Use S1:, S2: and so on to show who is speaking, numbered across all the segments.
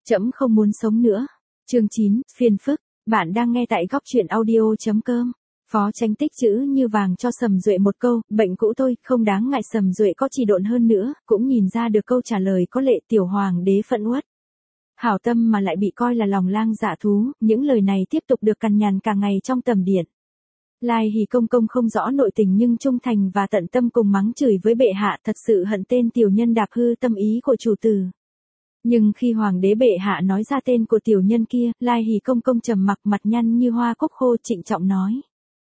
S1: Trẫm không muốn sống nữa. Chương 9, phiền phức. Bạn đang nghe tại góc truyện audio.com. Phó Chánh tích chữ như vàng cho Sầm Duệ một câu, bệnh cũ thôi, không đáng ngại. Sầm Duệ có trì độn hơn nữa, cũng nhìn ra được câu trả lời có lệ. Tiểu hoàng đế phẫn uất. Hảo tâm mà lại bị coi là lòng lang dạ thú, những lời này tiếp tục được cằn nhằn cả ngày trong tầm điện. Lai Hỷ công công không rõ nội tình nhưng trung thành và tận tâm cùng mắng chửi với bệ hạ, thật sự hận tên tiểu nhân đạp hư tâm ý của chủ tử. Nhưng khi hoàng đế bệ hạ nói ra tên của tiểu nhân kia, Lai Hỷ công công trầm mặc, mặt nhăn như hoa cúc khô, trịnh trọng nói: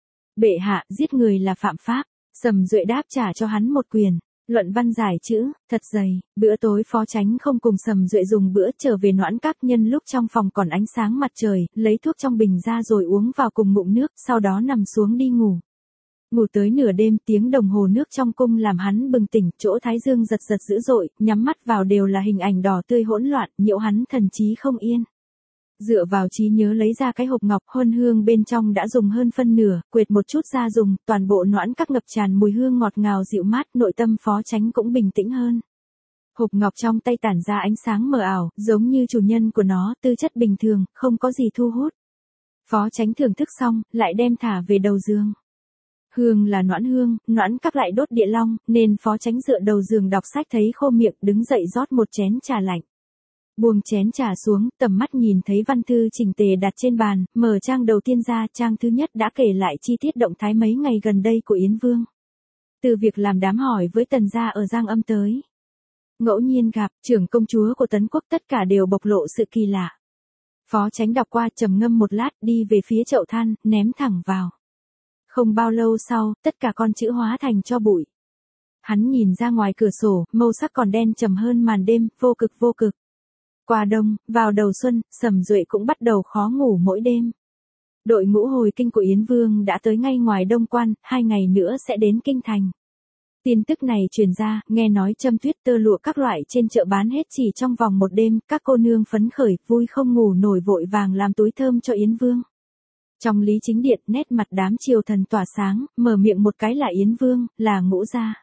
S1: Bệ hạ, giết người là phạm pháp. Sầm Duệ đáp trả cho hắn một quyền. Luận văn giải chữ, thật dày. Bữa tối Phó Chánh không cùng Sầm Duệ dùng bữa, trở về Noãn Các. Nhân lúc trong phòng còn ánh sáng mặt trời, lấy thuốc trong bình ra rồi uống vào cùng ngụm nước, sau đó nằm xuống đi ngủ. Ngủ tới nửa đêm, tiếng đồng hồ nước trong cung làm hắn bừng tỉnh, chỗ thái dương giật giật dữ dội, nhắm mắt vào đều là hình ảnh đỏ tươi hỗn loạn, nhiễu hắn thần trí không yên. Dựa vào trí nhớ lấy ra cái hộp ngọc, huân hương bên trong đã dùng hơn phân nửa, quệt một chút ra dùng, toàn bộ Noãn Các ngập tràn mùi hương ngọt ngào dịu mát, nội tâm Phó Chánh cũng bình tĩnh hơn. Hộp ngọc trong tay tản ra ánh sáng mờ ảo, giống như chủ nhân của nó, tư chất bình thường, không có gì thu hút. Phó Chánh thưởng thức xong, lại đem thả về đầu giường. Hương là Noãn hương, Noãn Các lại đốt địa long, nên Phó Chánh dựa đầu giường đọc sách thấy khô miệng, đứng dậy rót một chén trà lạnh. Buông chén trà xuống, tầm mắt nhìn thấy văn thư chỉnh tề đặt trên bàn, mở trang đầu tiên ra, trang thứ nhất đã kể lại chi tiết động thái mấy ngày gần đây của Yến Vương. Từ việc làm đám hỏi với Tần gia ở Giang Âm tới ngẫu nhiên gặp trưởng công chúa của Tấn Quốc, tất cả đều bộc lộ sự kỳ lạ. Phó Chánh đọc qua, trầm ngâm một lát, đi về phía chậu than, ném thẳng vào. Không bao lâu sau, tất cả con chữ hóa thành tro bụi. Hắn nhìn ra ngoài cửa sổ, màu sắc còn đen trầm hơn màn đêm, vô cực vô cực. Qua đông, vào đầu xuân, Sầm Duệ cũng bắt đầu khó ngủ mỗi đêm. Đội ngũ hồi kinh của Yến Vương đã tới ngay ngoài Đông Quan, 2 ngày nữa sẽ đến kinh thành. Tin tức này truyền ra, nghe nói châm tuyết tơ lụa các loại trên chợ bán hết chỉ trong vòng một đêm, các cô nương phấn khởi, vui không ngủ nổi, vội vàng làm túi thơm cho Yến Vương. Trong Lý Chính Điện, nét mặt đám triều thần tỏa sáng, mở miệng một cái là Yến Vương, là Ngũ gia.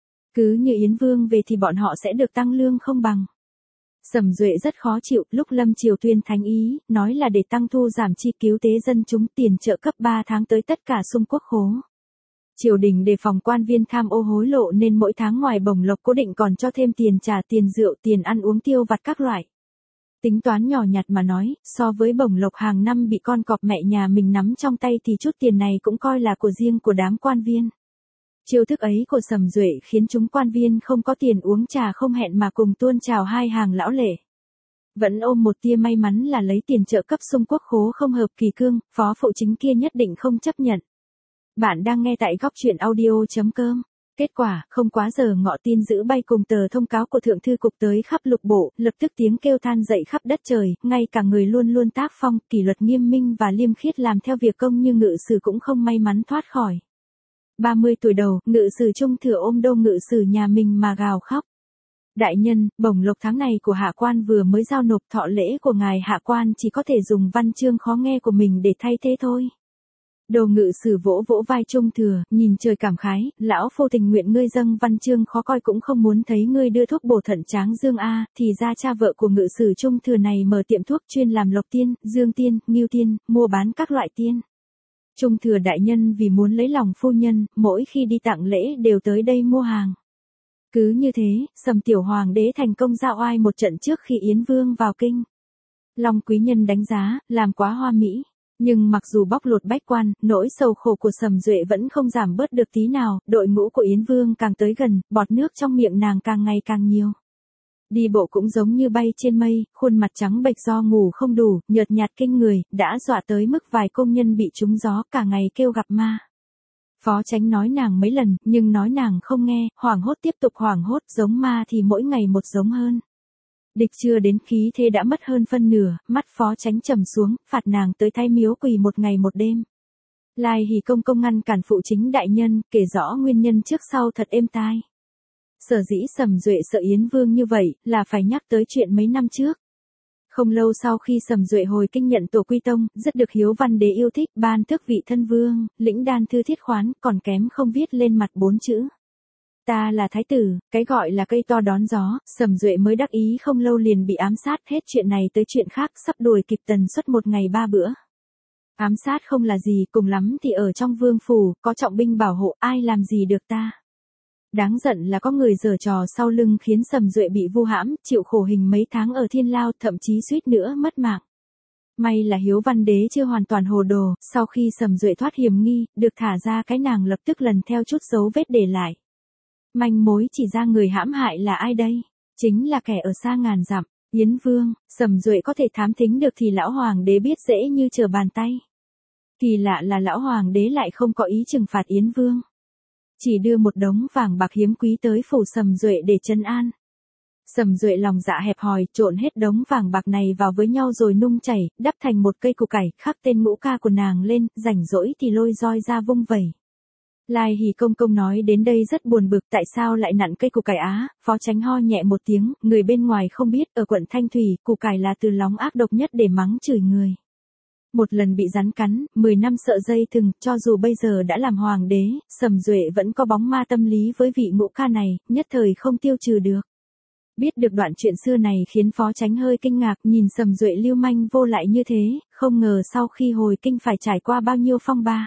S1: Cứ như Yến Vương về thì bọn họ sẽ được tăng lương không bằng. Sầm Duệ rất khó chịu, lúc Lâm Triều tuyên thánh ý, nói là để tăng thu giảm chi cứu tế dân chúng, tiền trợ cấp 3 tháng tới tất cả xung quốc khố. Triều đình đề phòng quan viên tham ô hối lộ nên mỗi tháng ngoài bổng lộc cố định còn cho thêm tiền trà, tiền rượu, tiền ăn uống tiêu vặt các loại. Tính toán nhỏ nhặt mà nói, so với bổng lộc hàng năm bị con cọp mẹ nhà mình nắm trong tay thì chút tiền này cũng coi là của riêng của đám quan viên. Chiêu thức ấy của Sầm Duệ khiến chúng quan viên không có tiền uống trà không hẹn mà cùng tuôn trào hai hàng lão lệ. Vẫn ôm một tia may mắn là lấy tiền trợ cấp xung quốc khố không hợp kỳ cương, phó phụ chính kia nhất định không chấp nhận. Bạn đang nghe tại góc truyện audio.com. Kết quả, không quá giờ ngọ tin dữ bay cùng tờ thông cáo của Thượng Thư Cục tới khắp lục bộ, lập tức tiếng kêu than dậy khắp đất trời, ngay cả người luôn luôn tác phong, kỷ luật nghiêm minh và liêm khiết làm theo việc công như Ngự Sử cũng không may mắn thoát khỏi. 30 tuổi đầu, Ngự Sử Trung Thừa ôm đô Ngự Sử nhà mình mà gào khóc. Đại nhân, bổng lộc tháng này của hạ quan vừa mới giao nộp, thọ lễ của ngài hạ quan chỉ có thể dùng văn chương khó nghe của mình để thay thế thôi. Đô Ngự Sử vỗ vỗ vai Trung Thừa, nhìn trời cảm khái, lão phu tình nguyện ngươi dâng văn chương khó coi cũng không muốn thấy ngươi đưa thuốc bổ thận tráng dương a, thì ra cha vợ của Ngự Sử Trung Thừa này mở tiệm thuốc chuyên làm lộc tiên, dương tiên, ngưu tiên, mua bán các loại tiên. Trung Thừa đại nhân vì muốn lấy lòng phu nhân, mỗi khi đi tặng lễ đều tới đây mua hàng. Cứ như thế, Sầm tiểu hoàng đế thành công ra oai một trận trước khi Yến Vương vào kinh. Long quý nhân đánh giá, làm quá hoa mỹ. Nhưng mặc dù bóc lột bách quan, nỗi sầu khổ của Sầm Duệ vẫn không giảm bớt được tí nào, đội ngũ của Yến Vương càng tới gần, bọt nước trong miệng nàng càng ngày càng nhiều. Đi bộ cũng giống như bay trên mây, khuôn mặt trắng bệch do ngủ không đủ, nhợt nhạt kinh người, đã dọa tới mức vài công nhân bị trúng gió cả ngày kêu gặp ma. Phó Chánh nói nàng mấy lần, nhưng nói nàng không nghe, hoảng hốt tiếp tục hoảng hốt, giống ma thì mỗi ngày một giống hơn. Địch chưa đến khí thế đã mất hơn phân nửa, mắt Phó Chánh trầm xuống, phạt nàng tới thay miếu quỳ một ngày một đêm. Lai Hỷ công công ngăn cản phụ chính đại nhân, kể rõ nguyên nhân trước sau thật êm tai. Sở dĩ Sầm Duệ sợ Yến Vương như vậy, là phải nhắc tới chuyện mấy năm trước. Không lâu sau khi Sầm Duệ hồi kinh nhận tổ quy tông, rất được Hiếu Văn Đế yêu thích, ban tước vị thân vương, lĩnh đan thư thiết khoán, còn kém không viết lên mặt 4 chữ. Ta là thái tử, cái gọi là cây to đón gió, Sầm Duệ mới đắc ý không lâu liền bị ám sát, hết chuyện này tới chuyện khác, sắp đuổi kịp tần suất một ngày 3 bữa. Ám sát không là gì, cùng lắm thì ở trong vương phủ, có trọng binh bảo hộ, ai làm gì được ta. Đáng giận là có người giở trò sau lưng khiến Sầm Duệ bị vu hãm, chịu khổ hình mấy tháng ở thiên lao, thậm chí suýt nữa mất mạng. May là Hiếu Văn Đế chưa hoàn toàn hồ đồ, sau khi Sầm Duệ thoát hiểm nghi, được thả ra cái nàng lập tức lần theo chút dấu vết để lại. Manh mối chỉ ra người hãm hại là ai đây? Chính là kẻ ở xa ngàn dặm, Yến Vương. Sầm Duệ có thể thám thính được thì lão hoàng đế biết dễ như trở bàn tay. Kỳ lạ là lão hoàng đế lại không có ý trừng phạt Yến Vương. Chỉ đưa một đống vàng bạc hiếm quý tới phủ Sầm Duệ để trấn an. Sầm Duệ lòng dạ hẹp hòi, trộn hết đống vàng bạc này vào với nhau rồi nung chảy, đắp thành một cây củ cải, khắc tên ngũ ca của nàng lên, rảnh rỗi thì lôi roi ra vung vẩy. Lai Hỷ công công nói đến đây rất buồn bực, tại sao lại nặn cây củ cải á, Phó Chánh ho nhẹ một tiếng, người bên ngoài không biết, ở quận Thanh Thủy, củ cải là từ lóng ác độc nhất để mắng chửi người. Một lần bị rắn cắn, 10 năm sợ dây thừng, cho dù bây giờ đã làm hoàng đế, Sầm Duệ vẫn có bóng ma tâm lý với vị ngũ ca này, nhất thời không tiêu trừ được. Biết được đoạn chuyện xưa này khiến Phó Chánh hơi kinh ngạc, nhìn Sầm Duệ lưu manh vô lại như thế, không ngờ sau khi hồi kinh phải trải qua bao nhiêu phong ba.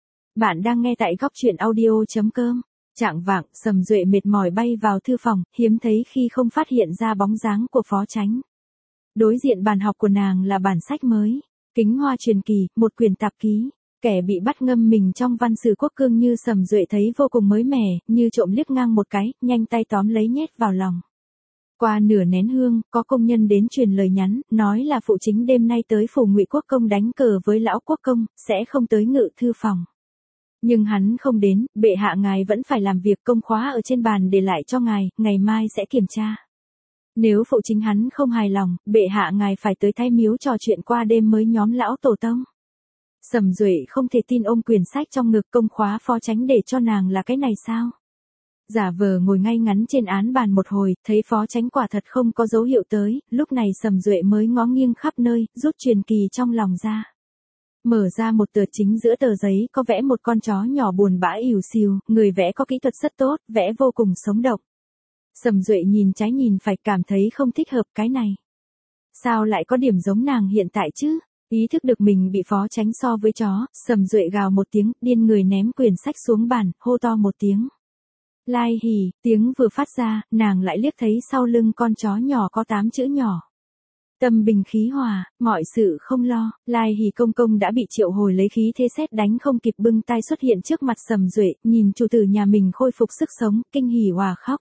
S1: Bạn đang nghe tại góc truyện audio.com. Chạng vạng, Sầm Duệ mệt mỏi bay vào thư phòng, hiếm thấy khi không phát hiện ra bóng dáng của Phó Chánh. Đối diện bàn học của nàng là bản sách mới, Kính Hoa Truyền Kỳ, một quyển tạp ký. Kẻ bị bắt ngâm mình trong văn sử quốc cương như Sầm Duệ thấy vô cùng mới mẻ, như trộm liếc ngang một cái, nhanh tay tóm lấy nhét vào lòng. Qua nửa nén hương, có công nhân đến truyền lời nhắn, nói là phụ chính đêm nay tới phủ Ngụy Quốc công đánh cờ với lão quốc công, sẽ không tới ngự thư phòng. Nhưng hắn không đến, bệ hạ ngài vẫn phải làm việc, công khóa ở trên bàn để lại cho ngài, ngày mai sẽ kiểm tra. Nếu phụ chính hắn không hài lòng, bệ hạ ngài phải tới Thái Miếu trò chuyện qua đêm mới nhóm lão tổ tông. Sầm Duệ không thể tin ôm quyển sách trong ngực, công khóa Phó Chánh để cho nàng là cái này sao? Giả vờ ngồi ngay ngắn trên án bàn một hồi, thấy Phó Chánh quả thật không có dấu hiệu tới, lúc này Sầm Duệ mới ngó nghiêng khắp nơi, rút truyền kỳ trong lòng ra. Mở ra một tờ, chính giữa tờ giấy có vẽ một con chó nhỏ buồn bã ỉu xìu, người vẽ có kỹ thuật rất tốt, vẽ vô cùng sống động. Sầm Duệ nhìn trái nhìn phải, cảm thấy không thích hợp cái này. Sao lại có điểm giống nàng hiện tại chứ? Ý thức được mình bị Phó Chánh so với chó, Sầm Duệ gào một tiếng, điên người ném quyển sách xuống bàn, hô to một tiếng. Lai Hỷ, tiếng vừa phát ra, nàng lại liếc thấy sau lưng con chó nhỏ có 8 chữ nhỏ. Tâm bình khí hòa, mọi sự không lo. Lai Hỷ công công đã bị triệu hồi lấy khí thế sét đánh không kịp bưng tay xuất hiện trước mặt Sầm Duệ, nhìn chủ tử nhà mình khôi phục sức sống, kinh hỉ hòa khóc.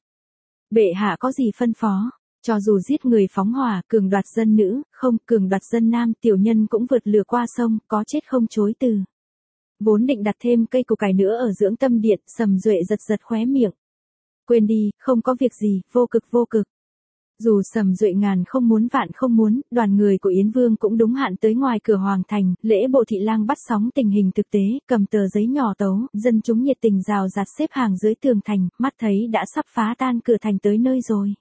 S1: Bệ hạ có gì phân phó? Cho dù giết người phóng hỏa, cường đoạt dân nữ, không, cường đoạt dân nam, tiểu nhân cũng vượt lửa qua sông, có chết không chối từ. Vốn định đặt thêm cây củ cải nữa ở dưỡng tâm điện, Sầm Duệ giật giật khóe miệng. Quên đi, không có việc gì, vô cực vô cực. Dù Sầm Duệ ngàn không muốn vạn không muốn, đoàn người của Yến Vương cũng đúng hạn tới ngoài cửa hoàng thành, Lễ Bộ thị lang bắt sóng tình hình thực tế, cầm tờ giấy nhỏ tấu, dân chúng nhiệt tình rào rạt xếp hàng dưới tường thành, mắt thấy đã sắp phá tan cửa thành tới nơi rồi.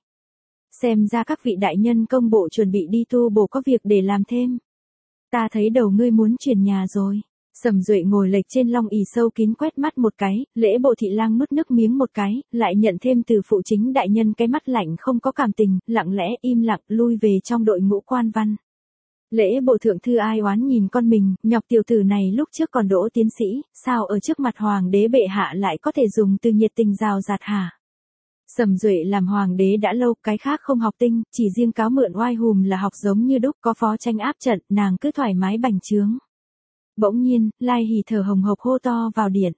S1: Xem ra các vị đại nhân công bộ chuẩn bị đi tu bổ có việc để làm thêm. Ta thấy đầu ngươi muốn chuyển nhà rồi. Sầm Duệ ngồi lệch trên long ỷ sâu kín quét mắt một cái, Lễ Bộ thị lang nuốt nước miếng một cái, lại nhận thêm từ phụ chính đại nhân cái mắt lạnh không có cảm tình, lặng lẽ im lặng lui về trong đội ngũ quan văn. Lễ Bộ thượng thư ai oán nhìn con mình, nhọc tiểu tử này lúc trước còn đỗ tiến sĩ, sao ở trước mặt hoàng đế bệ hạ lại có thể dùng từ nhiệt tình rào rạt hả? Sầm Duệ làm hoàng đế đã lâu, cái khác không học tinh, chỉ riêng cáo mượn oai hùm là học giống như đúc, có Phó Chánh áp trận, nàng cứ thoải mái bành trướng. Bỗng nhiên, Lai Hỷ thở hồng hộc hô to vào điện.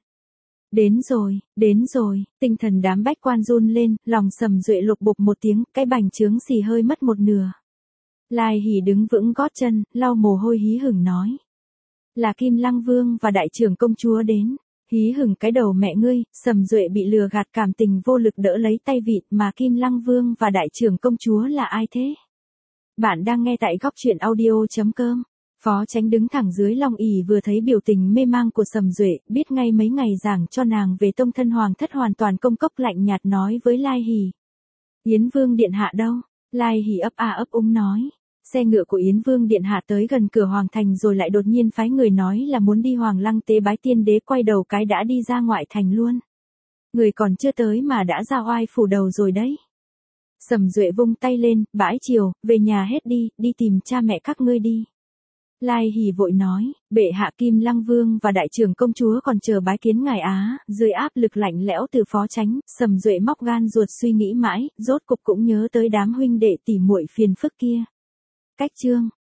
S1: Đến rồi, tinh thần đám bách quan run lên, lòng Sầm Duệ lục bục một tiếng, cái bành trướng xì hơi mất một nửa. Lai Hỷ đứng vững gót chân, lau mồ hôi hí hửng nói. Là Kim Lăng Vương và đại trưởng công chúa đến. Hí hửng cái đầu mẹ ngươi, Sầm Duệ bị lừa gạt cảm tình vô lực đỡ lấy tay vịt, mà Kim Lăng Vương và đại trưởng công chúa là ai thế? Bạn đang nghe tại góc truyện audio.com. Phó Chánh đứng thẳng dưới long ỷ vừa thấy biểu tình mê mang của Sầm Duệ, biết ngay mấy ngày giảng cho nàng về tông thân hoàng thất hoàn toàn công cốc, lạnh nhạt nói với Lai Hỷ. Yến Vương điện hạ đâu? Lai Hỷ ấp a ấp úng nói. Xe ngựa của Yến Vương điện hạ tới gần cửa hoàng thành rồi lại đột nhiên phái người nói là muốn đi Hoàng Lăng tế bái tiên đế, quay đầu cái đã đi ra ngoại thành luôn. Người còn chưa tới mà đã ra oai phủ đầu rồi đấy. Sầm Duệ vung tay lên, bãi chiều, về nhà hết đi, đi tìm cha mẹ các ngươi đi. Lai Hỉ vội nói, bệ hạ Kim Lăng Vương và đại trưởng công chúa còn chờ bái kiến ngài á, dưới áp lực lạnh lẽo từ phó chánh, Sầm Duệ móc gan ruột suy nghĩ mãi, rốt cục cũng nhớ tới đám huynh đệ tỉ muội phiền phức kia. Cách chương